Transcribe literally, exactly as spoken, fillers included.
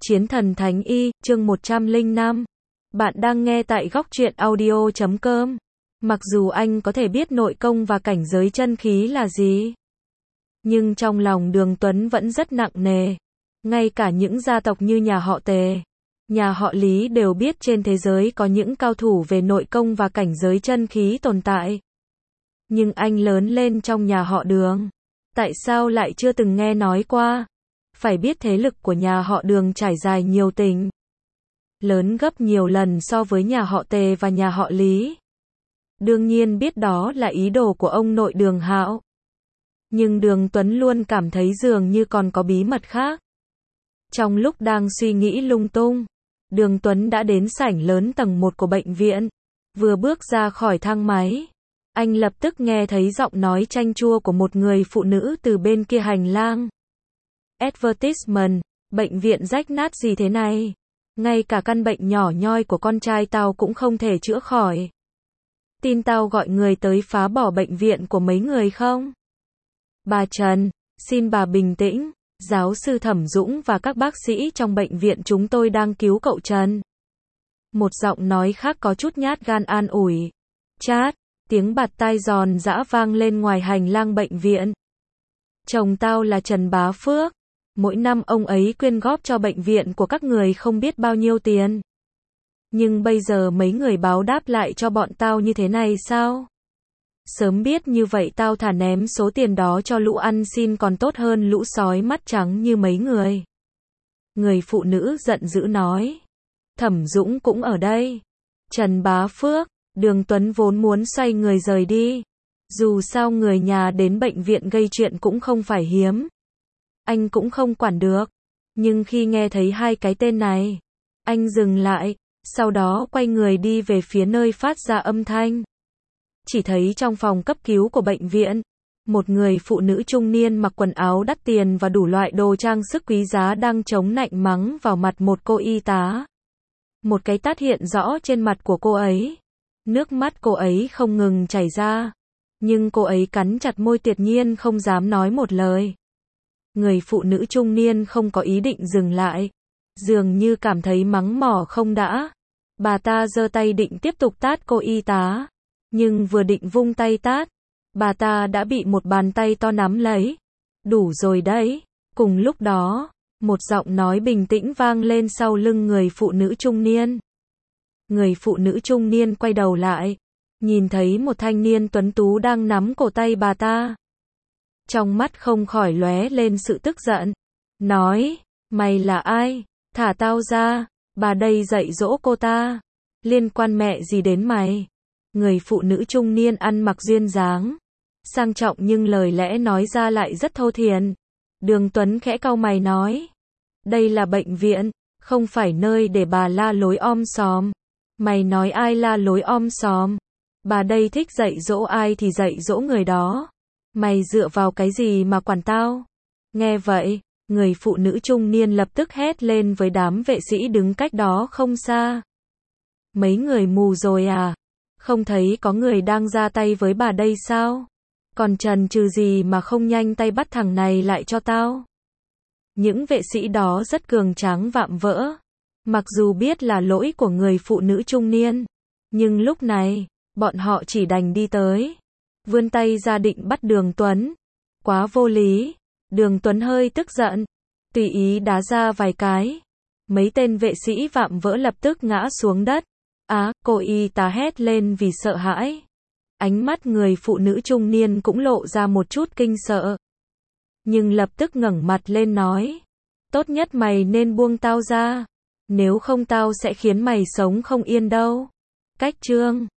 Chiến thần Thánh Y, chương một trăm lẻ năm. Bạn đang nghe tại góc truyện audio chấm com. Mặc dù anh có thể biết nội công và cảnh giới chân khí là gì, nhưng trong lòng Đường Tuấn vẫn rất nặng nề. Ngay cả những gia tộc như nhà họ Tề, nhà họ Lý đều biết trên thế giới có những cao thủ về nội công và cảnh giới chân khí tồn tại. Nhưng anh lớn lên trong nhà họ Đường, tại sao lại chưa từng nghe nói qua? Phải biết thế lực của nhà họ Đường trải dài nhiều tỉnh, lớn gấp nhiều lần so với nhà họ Tề và nhà họ Lý. Đương nhiên biết đó là ý đồ của ông nội Đường Hạo. Nhưng Đường Tuấn luôn cảm thấy dường như còn có bí mật khác. Trong lúc đang suy nghĩ lung tung, Đường Tuấn đã đến sảnh lớn tầng một của bệnh viện. Vừa bước ra khỏi thang máy, anh lập tức nghe thấy giọng nói chanh chua của một người phụ nữ từ bên kia hành lang. Advertisement, bệnh viện rách nát gì thế này? Ngay cả căn bệnh nhỏ nhoi của con trai tao cũng không thể chữa khỏi. Tin tao gọi người tới phá bỏ bệnh viện của mấy người không? Bà Trần, xin bà bình tĩnh, giáo sư Thẩm Dũng và các bác sĩ trong bệnh viện chúng tôi đang cứu cậu Trần. Một giọng nói khác có chút nhát gan an ủi. Chát, tiếng bạt tai giòn giã vang lên ngoài hành lang bệnh viện. Chồng tao là Trần Bá Phước. Mỗi năm ông ấy quyên góp cho bệnh viện của các người không biết bao nhiêu tiền. Nhưng bây giờ mấy người báo đáp lại cho bọn tao như thế này sao? Sớm biết như vậy tao thà ném số tiền đó cho lũ ăn xin còn tốt hơn lũ sói mắt trắng như mấy người. Người phụ nữ giận dữ nói. Thẩm Dũng cũng ở đây. Trần Bá Phước, Đường Tuấn vốn muốn xoay người rời đi. Dù sao người nhà đến bệnh viện gây chuyện cũng không phải hiếm. Anh cũng không quản được. Nhưng khi nghe thấy hai cái tên này, anh dừng lại, sau đó quay người đi về phía nơi phát ra âm thanh. Chỉ thấy trong phòng cấp cứu của bệnh viện, một người phụ nữ trung niên mặc quần áo đắt tiền và đủ loại đồ trang sức quý giá đang chống nạnh mắng vào mặt một cô y tá. Một cái tát hiện rõ trên mặt của cô ấy. Nước mắt cô ấy không ngừng chảy ra. Nhưng cô ấy cắn chặt môi tuyệt nhiên không dám nói một lời. Người phụ nữ trung niên không có ý định dừng lại. Dường như cảm thấy mắng mỏ không đã. Bà ta giơ tay định tiếp tục tát cô y tá. Nhưng vừa định vung tay tát, bà ta đã bị một bàn tay to nắm lấy. Đủ rồi đấy. Cùng lúc đó, một giọng nói bình tĩnh vang lên sau lưng người phụ nữ trung niên. Người phụ nữ trung niên quay đầu lại, nhìn thấy một thanh niên tuấn tú đang nắm cổ tay bà ta. Trong mắt không khỏi lóe lên sự tức giận. Nói, mày là ai? Thả tao ra, bà đây dạy dỗ cô ta. Liên quan mẹ gì đến mày? Người phụ nữ trung niên ăn mặc duyên dáng, sang trọng nhưng lời lẽ nói ra lại rất thô thiển. Đường Tuấn khẽ cau mày nói. Đây là bệnh viện, không phải nơi để bà la lối om sòm. Mày nói ai la lối om sòm? Bà đây thích dạy dỗ ai thì dạy dỗ người đó. Mày dựa vào cái gì mà quản tao? Nghe vậy, người phụ nữ trung niên lập tức hét lên với đám vệ sĩ đứng cách đó không xa. Mấy người mù rồi à? Không thấy có người đang ra tay với bà đây sao? Còn chần chừ gì mà không nhanh tay bắt thằng này lại cho tao? Những vệ sĩ đó rất cường tráng vạm vỡ. Mặc dù biết là lỗi của người phụ nữ trung niên, nhưng lúc này, bọn họ chỉ đành đi tới. Vươn tay ra định bắt Đường Tuấn. Quá vô lý. Đường Tuấn hơi tức giận, tùy ý đá ra vài cái. Mấy tên vệ sĩ vạm vỡ lập tức ngã xuống đất. Á, à, cô y tá hét lên vì sợ hãi. Ánh mắt người phụ nữ trung niên cũng lộ ra một chút kinh sợ. Nhưng lập tức ngẩng mặt lên nói. Tốt nhất mày nên buông tao ra. Nếu không tao sẽ khiến mày sống không yên đâu. Cách chương